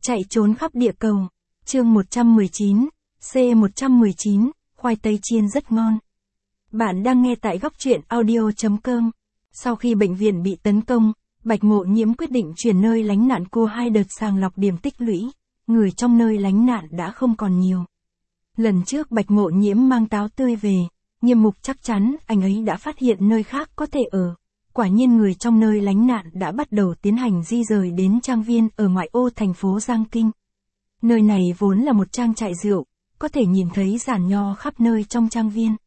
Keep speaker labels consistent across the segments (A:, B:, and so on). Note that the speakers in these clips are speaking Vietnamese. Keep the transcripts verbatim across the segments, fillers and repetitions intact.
A: Chạy trốn khắp địa cầu. Chương một trăm mười chín, C một trăm mười chín, khoai tây chiên rất ngon. Bạn đang nghe tại góc truyện audio chấm com. Sau khi bệnh viện bị tấn công, Bạch Mộ Nhiễm quyết định chuyển nơi lánh nạn qua hai đợt sàng lọc điểm tích lũy, người trong nơi lánh nạn đã không còn nhiều. Lần trước Bạch Mộ Nhiễm mang táo tươi về, Nghiêm Mục chắc chắn anh ấy đã phát hiện nơi khác có thể ở. Quả nhiên người trong nơi lánh nạn đã bắt đầu tiến hành di rời đến trang viên ở ngoại ô thành phố Giang Kinh. Nơi này vốn là một trang trại rượu, có thể nhìn thấy giàn nho khắp nơi trong trang viên.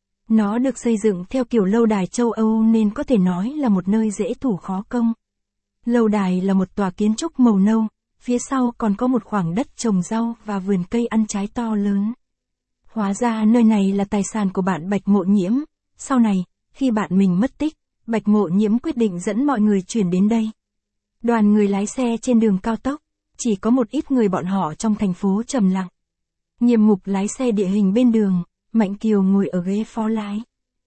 A: Nó được xây dựng theo kiểu lâu đài châu Âu nên có thể nói là một nơi dễ thủ khó công. Lâu đài là một tòa kiến trúc màu nâu, phía sau còn có một khoảng đất trồng rau và vườn cây ăn trái to lớn. Hóa ra nơi này là tài sản của bạn Bạch Mộ Nhiễm. Sau này, khi bạn mình mất tích, Bạch Mộ Nhiễm quyết định dẫn mọi người chuyển đến đây. Đoàn người lái xe trên đường cao tốc, chỉ có một ít người bọn họ trong thành phố trầm lặng. Nghiêm Mục lái xe địa hình bên đường, Mạnh Kiều ngồi ở ghế phó lái.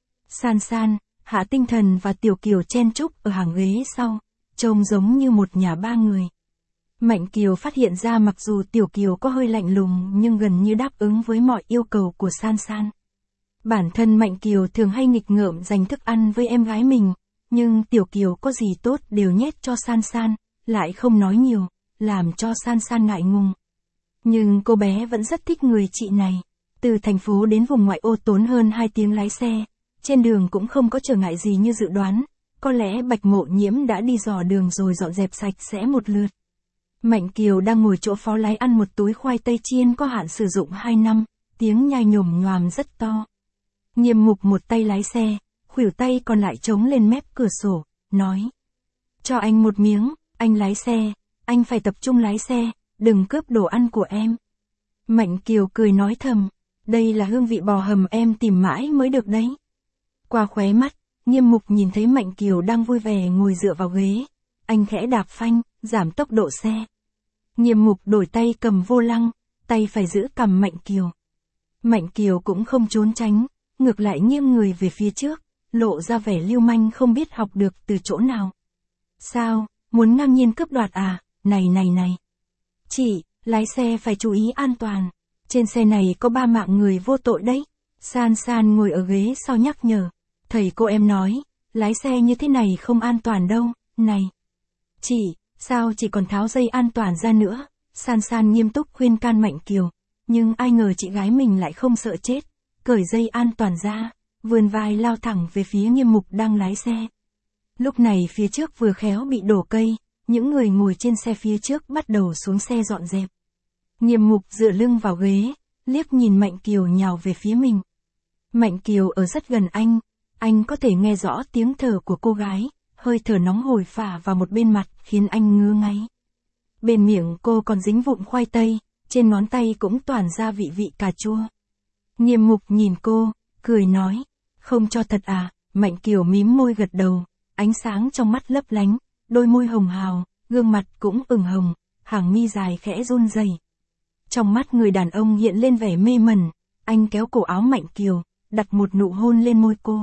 A: San San, Hạ Tinh Thần và Tiểu Kiều chen chúc ở hàng ghế sau, trông giống như một nhà ba người. Mạnh Kiều phát hiện ra mặc dù Tiểu Kiều có hơi lạnh lùng nhưng gần như đáp ứng với mọi yêu cầu của San San. Bản thân Mạnh Kiều thường hay nghịch ngợm dành thức ăn với em gái mình, nhưng Tiểu Kiều có gì tốt đều nhét cho San San, lại không nói nhiều, làm cho San San ngại ngùng. Nhưng cô bé vẫn rất thích người chị này. Từ thành phố đến vùng ngoại ô tốn hơn hai tiếng lái xe, trên đường cũng không có trở ngại gì như dự đoán, có lẽ Bạch Mộ Nhiễm đã đi dò đường rồi dọn dẹp sạch sẽ một lượt. Mạnh Kiều đang ngồi chỗ phó lái ăn một túi khoai tây chiên có hạn sử dụng hai năm, tiếng nhai nhồm nhoàm rất to. Nghiêm Mục một tay lái xe, khuỷu tay còn lại chống lên mép cửa sổ, nói. Cho anh một miếng, anh lái xe, anh phải tập trung lái xe, đừng cướp đồ ăn của em. Mạnh Kiều cười nói thầm, đây là hương vị bò hầm em tìm mãi mới được đấy. Qua khóe mắt, Nghiêm Mục nhìn thấy Mạnh Kiều đang vui vẻ ngồi dựa vào ghế, anh khẽ đạp phanh, giảm tốc độ xe. Nghiêm Mục đổi tay cầm vô lăng, tay phải giữ cằm Mạnh Kiều. Mạnh Kiều cũng không trốn tránh, ngược lại nghiêng người về phía trước, lộ ra vẻ lưu manh không biết học được từ chỗ nào. Sao, muốn ngang nhiên cướp đoạt à, này này này. Chị, lái xe phải chú ý an toàn, trên xe này có ba mạng người vô tội đấy. San San ngồi ở ghế sau nhắc nhở, thầy cô em nói, lái xe như thế này không an toàn đâu, này. Chị, sao chị còn tháo dây an toàn ra nữa, San San nghiêm túc khuyên can Mạnh Kiều, nhưng ai ngờ chị gái mình lại không sợ chết. Cởi dây an toàn ra, vươn vai lao thẳng về phía Nghiêm Mục đang lái xe. Lúc này phía trước vừa khéo bị đổ cây, những người ngồi trên xe phía trước bắt đầu xuống xe dọn dẹp. Nghiêm Mục dựa lưng vào ghế, liếc nhìn Mạnh Kiều nhào về phía mình. Mạnh Kiều ở rất gần anh, anh có thể nghe rõ tiếng thở của cô gái, hơi thở nóng hổi phả vào một bên mặt khiến anh ngứa ngáy. Bên miệng cô còn dính vụn khoai tây, trên ngón tay cũng toản ra vị vị cà chua. Nghiêm Mục nhìn cô, cười nói, không cho thật à, Mạnh Kiều mím môi gật đầu, ánh sáng trong mắt lấp lánh, đôi môi hồng hào, gương mặt cũng ửng hồng, hàng mi dài khẽ run rẩy. Trong mắt người đàn ông hiện lên vẻ mê mẩn, anh kéo cổ áo Mạnh Kiều, đặt một nụ hôn lên môi cô.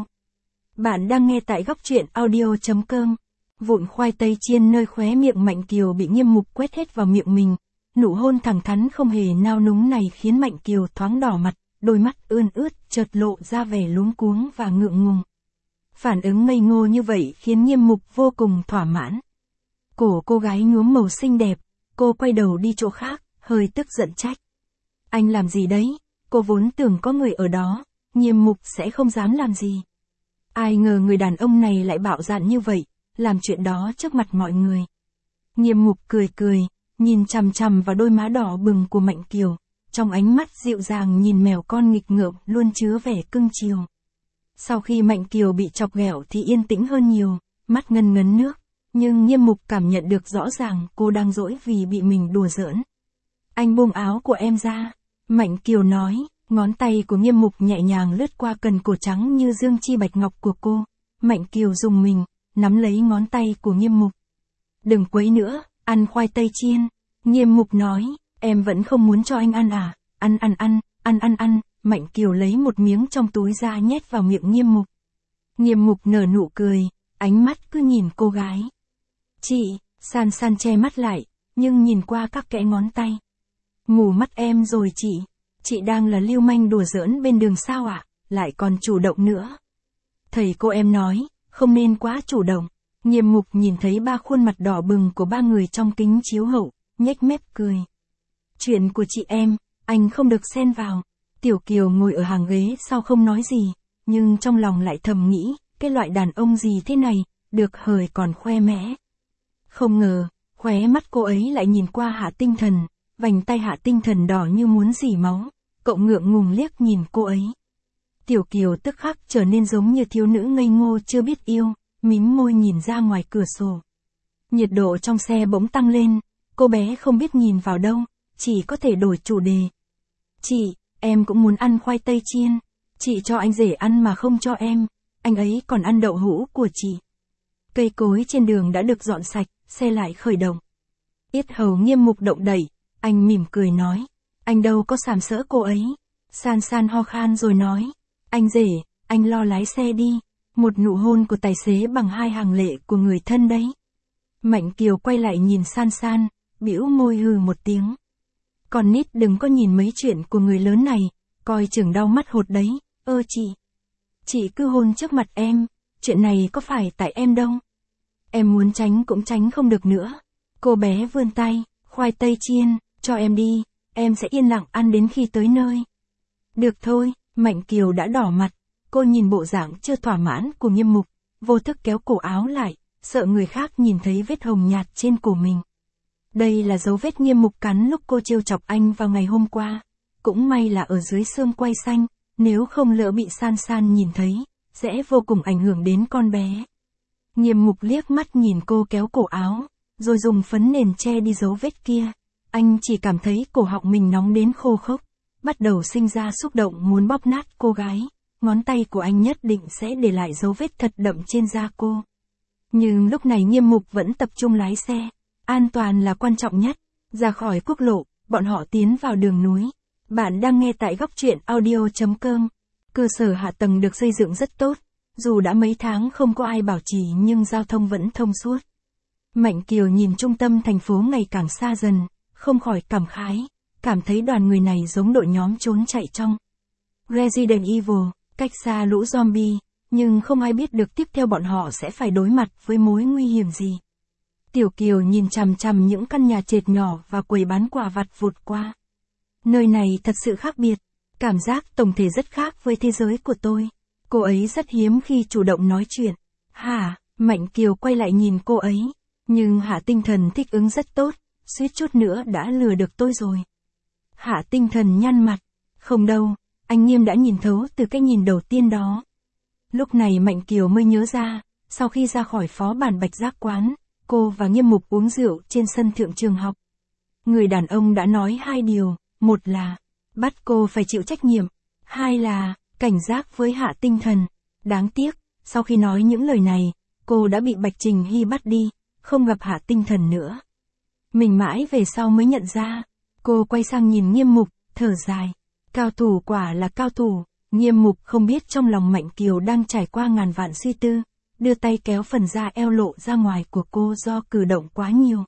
A: Bạn đang nghe tại góc truyện audio chấm com. Vụn khoai tây chiên nơi khóe miệng Mạnh Kiều bị Nghiêm Mục quét hết vào miệng mình, nụ hôn thẳng thắn không hề nao núng này khiến Mạnh Kiều thoáng đỏ mặt. Đôi mắt ươn ướt chợt lộ ra vẻ luống cuống và ngượng ngùng. Phản ứng ngây ngô như vậy khiến Nghiêm Mục vô cùng thỏa mãn. Cổ cô gái nhuốm màu xinh đẹp, cô quay đầu đi chỗ khác, hơi tức giận trách. Anh làm gì đấy, cô vốn tưởng có người ở đó, Nghiêm Mục sẽ không dám làm gì. Ai ngờ người đàn ông này lại bạo dạn như vậy, làm chuyện đó trước mặt mọi người. Nghiêm Mục cười cười, nhìn chằm chằm vào đôi má đỏ bừng của Mạnh Kiều. Trong ánh mắt dịu dàng nhìn mèo con nghịch ngợm luôn chứa vẻ cưng chiều. Sau khi Mạnh Kiều bị chọc ghẹo thì yên tĩnh hơn nhiều, mắt ngân ngấn nước, nhưng Nghiêm Mục cảm nhận được rõ ràng cô đang dỗi vì bị mình đùa giỡn. Anh buông áo của em ra, Mạnh Kiều nói, ngón tay của Nghiêm Mục nhẹ nhàng lướt qua cần cổ trắng như dương chi bạch ngọc của cô. Mạnh Kiều dùng mình, nắm lấy ngón tay của Nghiêm Mục. Đừng quấy nữa, ăn khoai tây chiên, Nghiêm Mục nói. Em vẫn không muốn cho anh ăn à, ăn ăn ăn, ăn ăn ăn, Mạnh Kiều lấy một miếng trong túi ra nhét vào miệng Nghiêm Mục. Nghiêm Mục nở nụ cười, ánh mắt cứ nhìn cô gái. Chị, San San che mắt lại, nhưng nhìn qua các kẽ ngón tay. Mù mắt em rồi chị, chị đang là lưu manh đùa giỡn bên đường sao ạ, à? Lại còn chủ động nữa. Thầy cô em nói, không nên quá chủ động. Nghiêm Mục nhìn thấy ba khuôn mặt đỏ bừng của ba người trong kính chiếu hậu, nhếch mép cười. Chuyện của chị em, anh không được xen vào. Tiểu Kiều ngồi ở hàng ghế sau không nói gì, nhưng trong lòng lại thầm nghĩ, cái loại đàn ông gì thế này, được hời còn khoe mẽ. Không ngờ, khóe mắt cô ấy lại nhìn qua Hạ Tinh Thần, vành tay Hạ Tinh Thần đỏ như muốn rỉ máu, cậu ngượng ngùng liếc nhìn cô ấy. Tiểu Kiều tức khắc trở nên giống như thiếu nữ ngây ngô chưa biết yêu, mím môi nhìn ra ngoài cửa sổ. Nhiệt độ trong xe bỗng tăng lên, cô bé không biết nhìn vào đâu, chỉ có thể đổi chủ đề. Chị, em cũng muốn ăn khoai tây chiên, chị cho anh rể ăn mà không cho em, anh ấy còn ăn đậu hũ của chị. Cây cối trên đường đã được dọn sạch, xe lại khởi động. Yết hầu Nghiêm Mục động đẩy, anh mỉm cười nói, anh đâu có sàm sỡ cô ấy. San San ho khan rồi nói, anh rể, anh lo lái xe đi. Một nụ hôn của tài xế bằng hai hàng lệ của người thân đấy. Mạnh Kiều quay lại nhìn San San, bĩu môi hừ một tiếng. Con nít đừng có nhìn mấy chuyện của người lớn này, coi chừng đau mắt hột đấy. Ơ chị, chị cứ hôn trước mặt em, chuyện này có phải tại em đâu. Em muốn tránh cũng tránh không được nữa. Cô bé vươn tay, khoai tây chiên, cho em đi, em sẽ yên lặng ăn đến khi tới nơi. Được thôi, Mạnh Kiều đã đỏ mặt. Cô nhìn bộ dạng chưa thỏa mãn của Nghiêm Mục, vô thức kéo cổ áo lại, sợ người khác nhìn thấy vết hồng nhạt trên cổ mình. Đây là dấu vết Nghiêm Mục cắn lúc cô trêu chọc anh vào ngày hôm qua. Cũng may là ở dưới xương quai xanh, nếu không lỡ bị San San nhìn thấy, sẽ vô cùng ảnh hưởng đến con bé. Nghiêm Mục liếc mắt nhìn cô kéo cổ áo, rồi dùng phấn nền che đi dấu vết kia. Anh chỉ cảm thấy cổ họng mình nóng đến khô khốc, bắt đầu sinh ra xúc động muốn bóp nát cô gái. Ngón tay của anh nhất định sẽ để lại dấu vết thật đậm trên da cô. Nhưng lúc này Nghiêm Mục vẫn tập trung lái xe. An toàn là quan trọng nhất. Ra khỏi quốc lộ, bọn họ tiến vào đường núi. Bạn đang nghe tại góc truyện audio chấm com. Cơ sở hạ tầng được xây dựng rất tốt. Dù đã mấy tháng không có ai bảo trì nhưng giao thông vẫn thông suốt. Mạnh Kiều nhìn trung tâm thành phố ngày càng xa dần, không khỏi cảm khái. Cảm thấy đoàn người này giống đội nhóm trốn chạy trong Resident Evil. Cách xa lũ zombie, nhưng không ai biết được tiếp theo bọn họ sẽ phải đối mặt với mối nguy hiểm gì. Tiểu Kiều nhìn chằm chằm những căn nhà trệt nhỏ và quầy bán quà vặt vụt qua. Nơi này thật sự khác biệt, cảm giác tổng thể rất khác với thế giới của tôi. Cô ấy rất hiếm khi chủ động nói chuyện. Hả, Mạnh Kiều quay lại nhìn cô ấy, nhưng Hạ Tinh Thần thích ứng rất tốt, suýt chút nữa đã lừa được tôi rồi. Hạ Tinh Thần nhăn mặt, không đâu. Anh Nghiêm đã nhìn thấu từ cái nhìn đầu tiên đó. Lúc này Mạnh Kiều mới nhớ ra, sau khi ra khỏi phó bản Bạch Giác quán, cô và Nghiêm Mục uống rượu trên sân thượng trường học. Người đàn ông đã nói hai điều, một là, bắt cô phải chịu trách nhiệm, hai là, cảnh giác với Hạ Tinh Thần. Đáng tiếc, sau khi nói những lời này, cô đã bị Bạch Trình Hy bắt đi, không gặp Hạ Tinh Thần nữa. Mình mãi về sau mới nhận ra, cô quay sang nhìn Nghiêm Mục, thở dài. Cao thủ quả là cao thủ. Nghiêm Mục không biết trong lòng Mạnh Kiều đang trải qua ngàn vạn suy tư, đưa tay kéo phần da eo lộ ra ngoài của cô do cử động quá nhiều.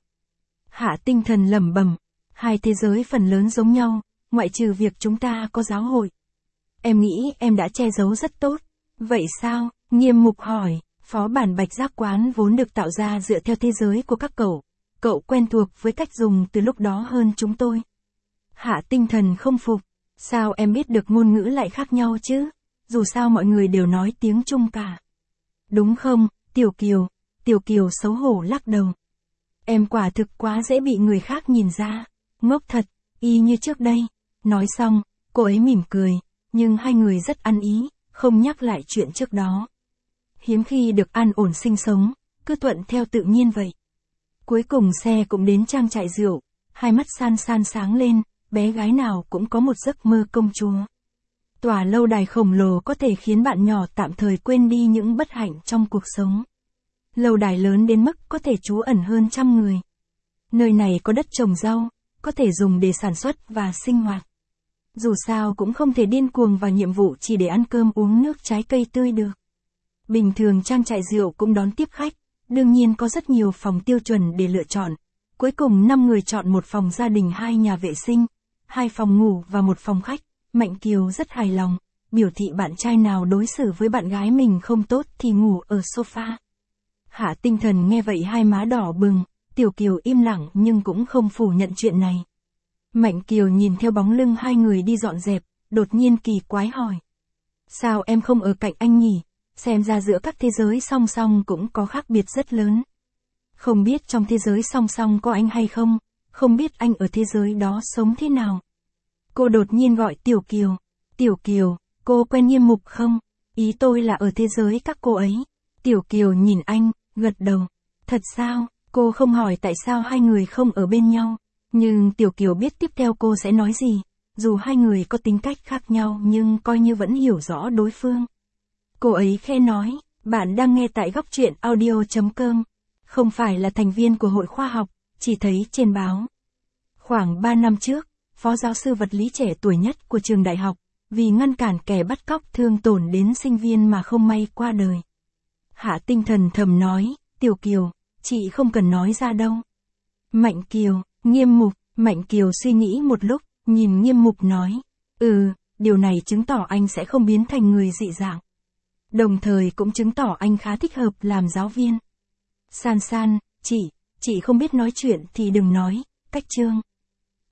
A: Hạ Tinh Thần lẩm bẩm, hai thế giới phần lớn giống nhau, ngoại trừ việc chúng ta có giáo hội. Em nghĩ em đã che giấu rất tốt. Vậy sao? Nghiêm Mục hỏi. Phó bản Bạch Giác quán vốn được tạo ra dựa theo thế giới của các cậu. Cậu quen thuộc với cách dùng từ lúc đó hơn chúng tôi. Hạ Tinh Thần không phục. Sao em biết được ngôn ngữ lại khác nhau chứ? Dù sao mọi người đều nói tiếng Trung cả. Đúng không, Tiểu Kiều? Tiểu Kiều xấu hổ lắc đầu. Em quả thực quá dễ bị người khác nhìn ra. Ngốc thật, y như trước đây. Nói xong, cô ấy mỉm cười, nhưng hai người rất ăn ý, không nhắc lại chuyện trước đó. Hiếm khi được an ổn sinh sống, cứ thuận theo tự nhiên vậy. Cuối cùng xe cũng đến trang trại rượu, hai mắt San San sáng lên. Bé gái nào cũng có một giấc mơ công chúa. Tòa lâu đài khổng lồ có thể khiến bạn nhỏ tạm thời quên đi những bất hạnh trong cuộc sống. Lâu đài lớn đến mức có thể trú ẩn hơn trăm người. Nơi này có đất trồng rau, có thể dùng để sản xuất và sinh hoạt. Dù sao cũng không thể điên cuồng vào nhiệm vụ chỉ để ăn cơm uống nước trái cây tươi được. Bình thường trang trại rượu cũng đón tiếp khách, đương nhiên có rất nhiều phòng tiêu chuẩn để lựa chọn. Cuối cùng năm người chọn một phòng gia đình hai nhà vệ sinh, hai phòng ngủ và một phòng khách. Mạnh Kiều rất hài lòng, biểu thị bạn trai nào đối xử với bạn gái mình không tốt thì ngủ ở sofa. Hạ Tinh Thần nghe vậy hai má đỏ bừng, Tiểu Kiều im lặng nhưng cũng không phủ nhận chuyện này. Mạnh Kiều nhìn theo bóng lưng hai người đi dọn dẹp, đột nhiên kỳ quái hỏi. Sao em không ở cạnh anh nhỉ? Xem ra giữa các thế giới song song cũng có khác biệt rất lớn. Không biết trong thế giới song song có anh hay không, không biết anh ở thế giới đó sống thế nào. Cô đột nhiên gọi Tiểu Kiều. Tiểu Kiều, cô quen Nghiêm Mục không? Ý tôi là ở thế giới các cô ấy. Tiểu Kiều nhìn anh, gật đầu. Thật sao? Cô không hỏi tại sao hai người không ở bên nhau. Nhưng Tiểu Kiều biết tiếp theo cô sẽ nói gì. Dù hai người có tính cách khác nhau nhưng coi như vẫn hiểu rõ đối phương. Cô ấy khẽ nói, bạn đang nghe tại góc truyện audio chấm com. Không phải là thành viên của hội khoa học, chỉ thấy trên báo. Khoảng ba năm trước, phó giáo sư vật lý trẻ tuổi nhất của trường đại học, vì ngăn cản kẻ bắt cóc thương tổn đến sinh viên mà không may qua đời. Hạ Tinh Thần thầm nói, Tiểu Kiều, chị không cần nói ra đâu. Mạnh Kiều, Nghiêm Mục, Mạnh Kiều suy nghĩ một lúc, nhìn Nghiêm Mục nói, ừ, điều này chứng tỏ anh sẽ không biến thành người dị dạng. Đồng thời cũng chứng tỏ anh khá thích hợp làm giáo viên. San San, chị, chị không biết nói chuyện thì đừng nói, cách chương.